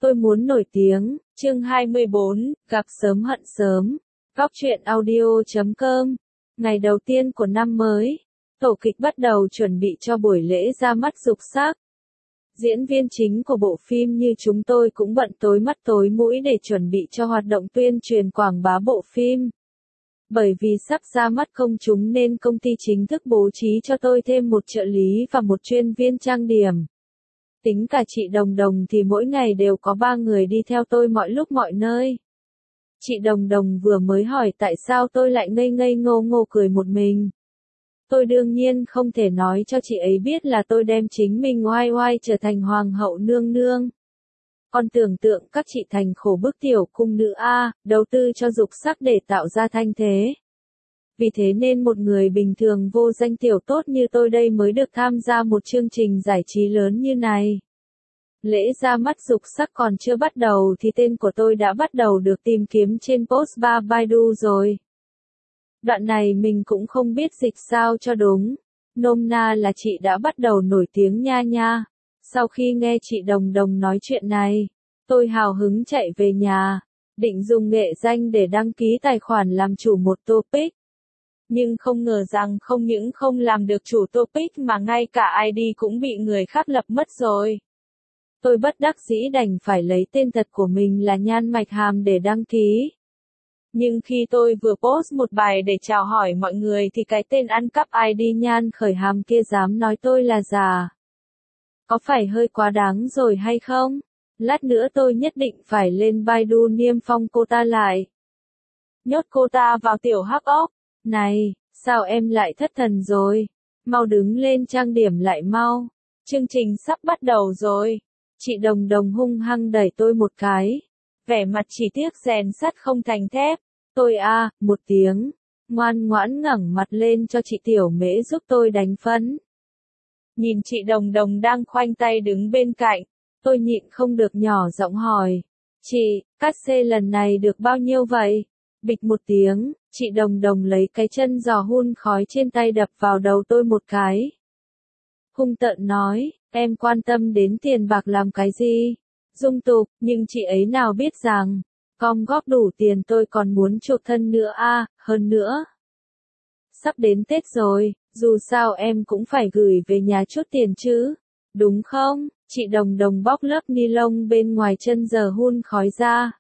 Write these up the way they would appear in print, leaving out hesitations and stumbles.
Tôi muốn nổi tiếng, chương 24, gặp sớm hận sớm. Góc truyện audio.com. Ngày đầu tiên của năm mới, tổ kịch bắt đầu chuẩn bị cho buổi lễ ra mắt dục sắc. Diễn viên chính của bộ phim như chúng tôi cũng bận tối mắt tối mũi để chuẩn bị cho hoạt động tuyên truyền quảng bá bộ phim. Bởi vì sắp ra mắt công chúng nên công ty chính thức bố trí cho tôi thêm một trợ lý và một chuyên viên trang điểm. Tính cả chị Đồng Đồng thì mỗi ngày đều có 3 người đi theo tôi mọi lúc mọi nơi. Chị Đồng Đồng vừa mới hỏi tại sao tôi lại ngây ngây ngô ngô cười một mình. Tôi đương nhiên không thể nói cho chị ấy biết là tôi đem chính mình oai oai trở thành hoàng hậu nương nương. Còn tưởng tượng các chị thành khổ bức tiểu cung nữ A, đầu tư cho dục sắc để tạo ra thanh thế. Vì thế nên một người bình thường vô danh tiểu tốt như tôi đây mới được tham gia một chương trình giải trí lớn như này. Lễ ra mắt dục sắc còn chưa bắt đầu thì tên của tôi đã bắt đầu được tìm kiếm trên post bar Baidu rồi. Đoạn này mình cũng không biết dịch sao cho đúng. Nôm na là chị đã bắt đầu nổi tiếng nha nha. Sau khi nghe chị Đồng Đồng nói chuyện này, tôi hào hứng chạy về nhà, định dùng nghệ danh để đăng ký tài khoản làm chủ một topic. Nhưng không ngờ rằng không những không làm được chủ topic mà ngay cả ID cũng bị người khác lập mất rồi. Tôi bất đắc dĩ đành phải lấy tên thật của mình là Nhan Mạch Hàm để đăng ký. Nhưng khi tôi vừa post một bài để chào hỏi mọi người thì cái tên ăn cắp ID Nhan Khởi Hàm kia dám nói tôi là giả. Có phải hơi quá đáng rồi hay không? Lát nữa tôi nhất định phải lên Baidu niêm phong cô ta lại. Nhốt cô ta vào tiểu hắc ốc. Này, sao em lại thất thần rồi? Mau đứng lên trang điểm lại mau. Chương trình sắp bắt đầu rồi. Chị Đồng Đồng hung hăng đẩy tôi một cái. Vẻ mặt chỉ tiếc rèn sắt không thành thép. Tôi một tiếng. Ngoan ngoãn ngẩng mặt lên cho chị Tiểu Mễ giúp tôi đánh phấn. Nhìn chị Đồng Đồng đang khoanh tay đứng bên cạnh. Tôi nhịn không được nhỏ giọng hỏi. Chị, cát xê lần này được bao nhiêu vậy? Bịch một tiếng, chị Đồng Đồng lấy cái chân giò hun khói trên tay đập vào đầu tôi một cái. Hung tợn nói, em quan tâm đến tiền bạc làm cái gì? Dung tục, nhưng chị ấy nào biết rằng, gom góp đủ tiền tôi còn muốn chuộc thân nữa hơn nữa. Sắp đến Tết rồi, dù sao em cũng phải gửi về nhà chút tiền chứ, đúng không? Chị Đồng Đồng bóc lớp ni lông bên ngoài chân giò hun khói ra.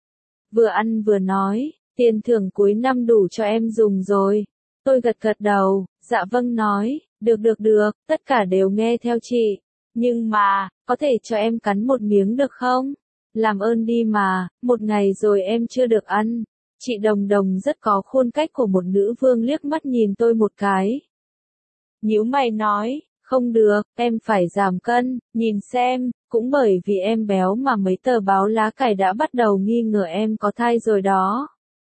Vừa ăn vừa nói, tiền thưởng cuối năm đủ cho em dùng rồi. Tôi gật gật đầu, dạ vâng nói, được, tất cả đều nghe theo chị. Nhưng mà, có thể cho em cắn một miếng được không? Làm ơn đi mà, một ngày rồi em chưa được ăn. Chị Đồng Đồng rất có khuôn cách của một nữ vương liếc mắt nhìn tôi một cái. Nhíu mày nói, không được, em phải giảm cân, nhìn xem, cũng bởi vì em béo mà mấy tờ báo lá cải đã bắt đầu nghi ngờ em có thai rồi đó.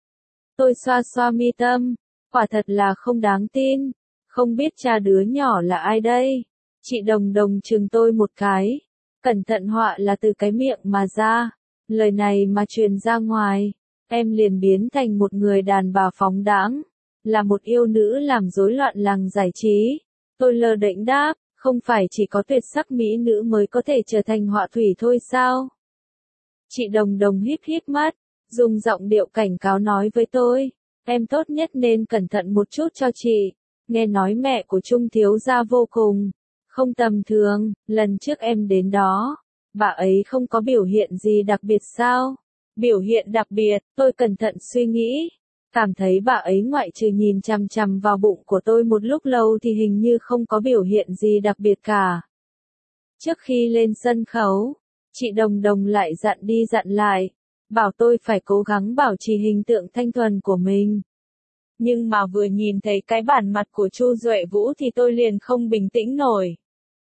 Tôi xoa xoa mi tâm, quả thật là không đáng tin, không biết cha đứa nhỏ là ai đây. Chị Đồng Đồng chừng tôi một cái, cẩn thận họa là từ cái miệng mà ra, lời này mà truyền ra ngoài, em liền biến thành một người đàn bà phóng đãng, là một yêu nữ làm rối loạn làng giải trí. Tôi lơ đễnh đáp, không phải chỉ có tuyệt sắc mỹ nữ mới có thể trở thành họa thủy thôi sao? Chị Đồng Đồng híp híp mắt, dùng giọng điệu cảnh cáo nói với tôi, em tốt nhất nên cẩn thận một chút cho chị, nghe nói mẹ của Trung thiếu gia vô cùng không tầm thường, lần trước em đến đó, bà ấy không có biểu hiện gì đặc biệt sao? Biểu hiện đặc biệt, tôi cẩn thận suy nghĩ, cảm thấy bà ấy ngoại trừ nhìn chằm chằm vào bụng của tôi một lúc lâu thì hình như không có biểu hiện gì đặc biệt cả. Trước khi lên sân khấu, chị Đồng Đồng lại dặn đi dặn lại, bảo tôi phải cố gắng bảo trì hình tượng thanh thuần của mình. Nhưng mà vừa nhìn thấy cái bản mặt của Chu Duệ Vũ thì tôi liền không bình tĩnh nổi.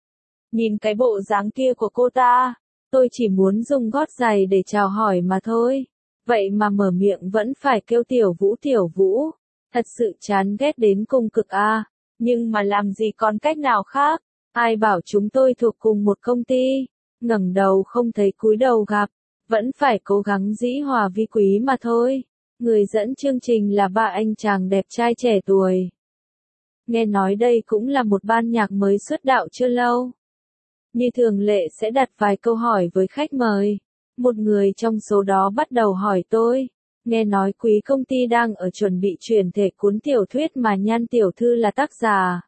Nhìn cái bộ dáng kia của cô ta, tôi chỉ muốn dùng gót giày để chào hỏi mà thôi. Vậy mà mở miệng vẫn phải kêu Tiểu Vũ, thật sự chán ghét đến cùng cực nhưng mà làm gì còn cách nào khác, ai bảo chúng tôi thuộc cùng một công ty, ngẩng đầu không thấy cúi đầu gặp, vẫn phải cố gắng dĩ hòa vi quý mà thôi. Người dẫn chương trình là ba anh chàng đẹp trai trẻ tuổi. Nghe nói đây cũng là một ban nhạc mới xuất đạo chưa lâu. Như thường lệ sẽ đặt vài câu hỏi với khách mời. Một người trong số đó bắt đầu hỏi tôi, nghe nói quý công ty đang ở chuẩn bị chuyển thể cuốn tiểu thuyết mà Nhan tiểu thư là tác giả.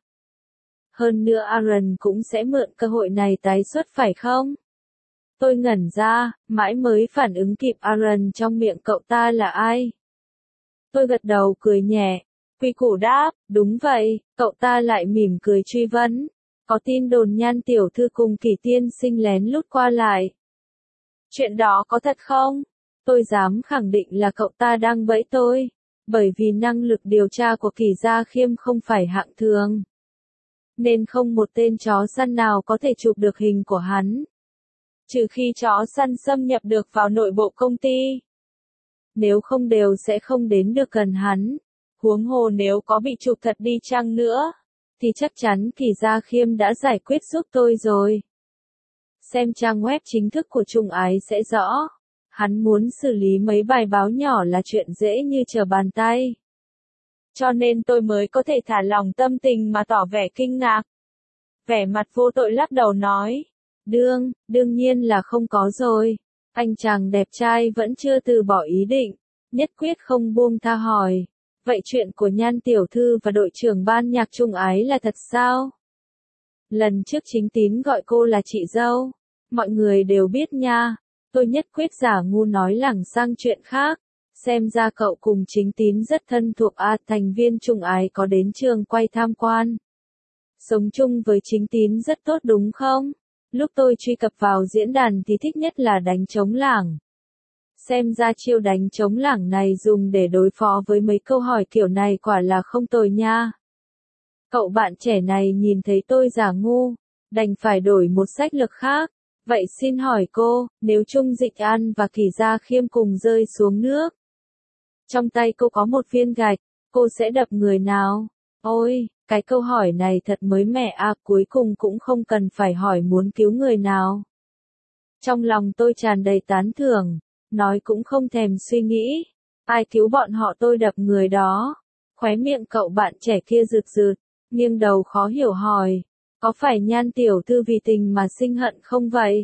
Hơn nữa Aaron cũng sẽ mượn cơ hội này tái xuất phải không? Tôi ngẩn ra, mãi mới phản ứng kịp Aaron trong miệng cậu ta là ai. Tôi gật đầu cười nhẹ. Quy củ đáp, đúng vậy, cậu ta lại mỉm cười truy vấn. Có tin đồn Nhan tiểu thư cùng Kỳ tiên sinh lén lút qua lại. Chuyện đó có thật không? Tôi dám khẳng định là cậu ta đang bẫy tôi. Bởi vì năng lực điều tra của Kỳ Gia Khiêm không phải hạng thường. Nên không một tên chó săn nào có thể chụp được hình của hắn. Trừ khi chó săn xâm nhập được vào nội bộ công ty. Nếu không đều sẽ không đến được gần hắn. Huống hồ nếu có bị chụp thật đi chăng nữa, thì chắc chắn Kỳ Gia Khiêm đã giải quyết giúp tôi rồi. Xem trang web chính thức của Trung Ái sẽ rõ. Hắn muốn xử lý mấy bài báo nhỏ là chuyện dễ như trở bàn tay. Cho nên tôi mới có thể thả lòng tâm tình mà tỏ vẻ kinh ngạc. Vẻ mặt vô tội lắc đầu nói. Đương nhiên là không có rồi. Anh chàng đẹp trai vẫn chưa từ bỏ ý định. Nhất quyết không buông tha hỏi. Vậy chuyện của Nhan tiểu thư và đội trưởng ban nhạc Trung Ái là thật sao? Lần trước Chính Tín gọi cô là chị dâu. Mọi người đều biết nha. Tôi nhất quyết giả ngu nói lảng sang chuyện khác. Xem ra cậu cùng Chính Tín rất thân thuộc thành viên Trung Ái có đến trường quay tham quan. Sống chung với Chính Tín rất tốt đúng không? Lúc tôi truy cập vào diễn đàn thì thích nhất là đánh trống lảng. Xem ra chiêu đánh trống lảng này dùng để đối phó với mấy câu hỏi kiểu này quả là không tồi nha. Cậu bạn trẻ này nhìn thấy tôi giả ngu, đành phải đổi một sách lược khác. Vậy xin hỏi cô, nếu Trung Dịch An và Kỳ Gia Khiêm cùng rơi xuống nước, trong tay cô có một viên gạch, cô sẽ đập người nào? Ôi, cái câu hỏi này thật mới mẻ cuối cùng cũng không cần phải hỏi muốn cứu người nào. Trong lòng tôi tràn đầy tán thưởng, nói cũng không thèm suy nghĩ. Ai cứu bọn họ tôi đập người đó. Khóe miệng cậu bạn trẻ kia rực rực, nghiêng đầu khó hiểu hỏi. Có phải Nhan tiểu thư vì tình mà sinh hận không vậy?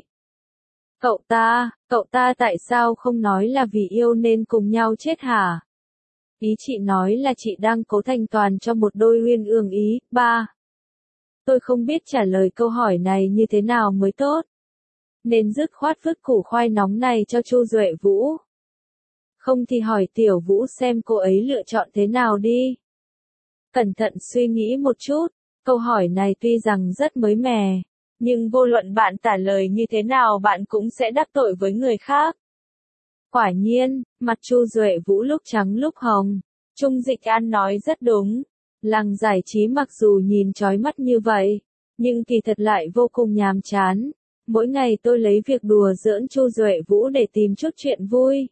Cậu ta tại sao không nói là vì yêu nên cùng nhau chết hả? Ý chị nói là chị đang cố thành toàn cho một đôi uyên ương ý. Tôi không biết trả lời câu hỏi này như thế nào mới tốt. Nên dứt khoát vứt củ khoai nóng này cho Chu Duệ Vũ. Không thì hỏi Tiểu Vũ xem cô ấy lựa chọn thế nào đi. Cẩn thận suy nghĩ một chút, câu hỏi này tuy rằng rất mới mẻ, nhưng vô luận bạn trả lời như thế nào bạn cũng sẽ đắc tội với người khác. Quả nhiên, mặt Chu Duệ Vũ lúc trắng lúc hồng. Trung Dịch An nói rất đúng. Làng giải trí mặc dù nhìn chói mắt như vậy, nhưng kỳ thật lại vô cùng nhàm chán. Mỗi ngày tôi lấy việc đùa giỡn Chu Duệ Vũ để tìm chút chuyện vui.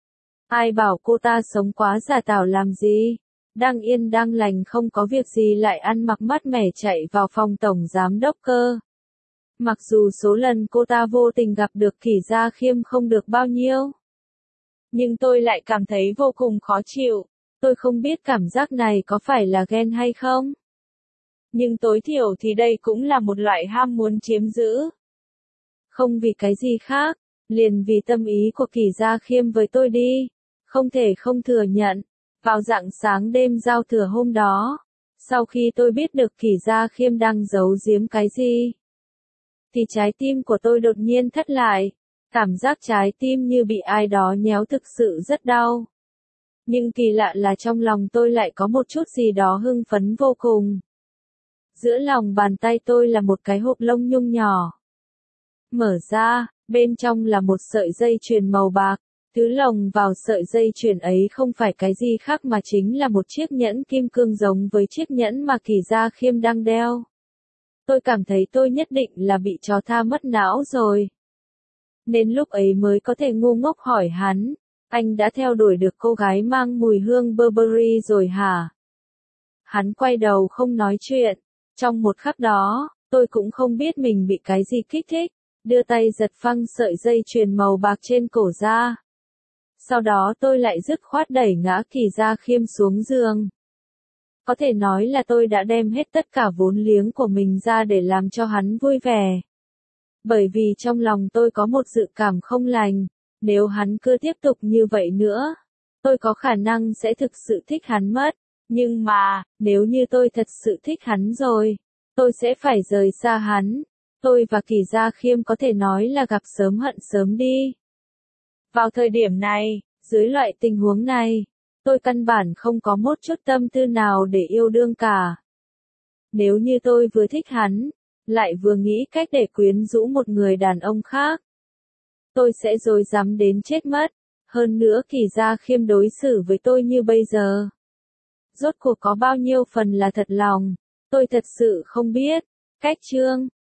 Ai bảo cô ta sống quá giả tảo làm gì? Đang yên đang lành không có việc gì lại ăn mặc mát mẻ chạy vào phòng tổng giám đốc cơ. Mặc dù số lần cô ta vô tình gặp được Kỳ Gia Khiêm không được bao nhiêu, nhưng tôi lại cảm thấy vô cùng khó chịu. Tôi không biết cảm giác này có phải là ghen hay không. Nhưng tối thiểu thì đây cũng là một loại ham muốn chiếm giữ. Không vì cái gì khác, liền vì tâm ý của Kỳ Gia Khiêm với tôi đi. Không thể không thừa nhận. Vào rạng sáng đêm giao thừa hôm đó, sau khi tôi biết được Kỳ Gia Khiêm đang giấu giếm cái gì, thì trái tim của tôi đột nhiên thắt lại. Cảm giác trái tim như bị ai đó nhéo thực sự rất đau. Nhưng kỳ lạ là trong lòng tôi lại có một chút gì đó hưng phấn vô cùng. Giữa lòng bàn tay tôi là một cái hộp lông nhung nhỏ. Mở ra, bên trong là một sợi dây chuyền màu bạc. Thứ lồng vào sợi dây chuyền ấy không phải cái gì khác mà chính là một chiếc nhẫn kim cương giống với chiếc nhẫn mà Kỳ Gia Khiêm đang đeo. Tôi cảm thấy tôi nhất định là bị chó tha mất não rồi. Nên lúc ấy mới có thể ngu ngốc hỏi hắn, anh đã theo đuổi được cô gái mang mùi hương Burberry rồi hả? Hắn quay đầu không nói chuyện. Trong một khắc đó, tôi cũng không biết mình bị cái gì kích thích, đưa tay giật phăng sợi dây chuyền màu bạc trên cổ ra. Sau đó tôi lại dứt khoát đẩy ngã Kỳ Gia Khiêm xuống giường. Có thể nói là tôi đã đem hết tất cả vốn liếng của mình ra để làm cho hắn vui vẻ. Bởi vì trong lòng tôi có một dự cảm không lành. Nếu hắn cứ tiếp tục như vậy nữa, tôi có khả năng sẽ thực sự thích hắn mất. Nhưng mà, nếu như tôi thật sự thích hắn rồi, tôi sẽ phải rời xa hắn. Tôi và Kỳ Gia Khiêm có thể nói là gặp sớm hận sớm đi. Vào thời điểm này, dưới loại tình huống này, tôi căn bản không có một chút tâm tư nào để yêu đương cả. Nếu như tôi vừa thích hắn, lại vừa nghĩ cách để quyến rũ một người đàn ông khác, tôi sẽ rối rắm đến chết mất. Hơn nữa Kỳ Gia Khiêm đối xử với tôi như bây giờ, rốt cuộc có bao nhiêu phần là thật lòng, tôi thật sự không biết. Cách chương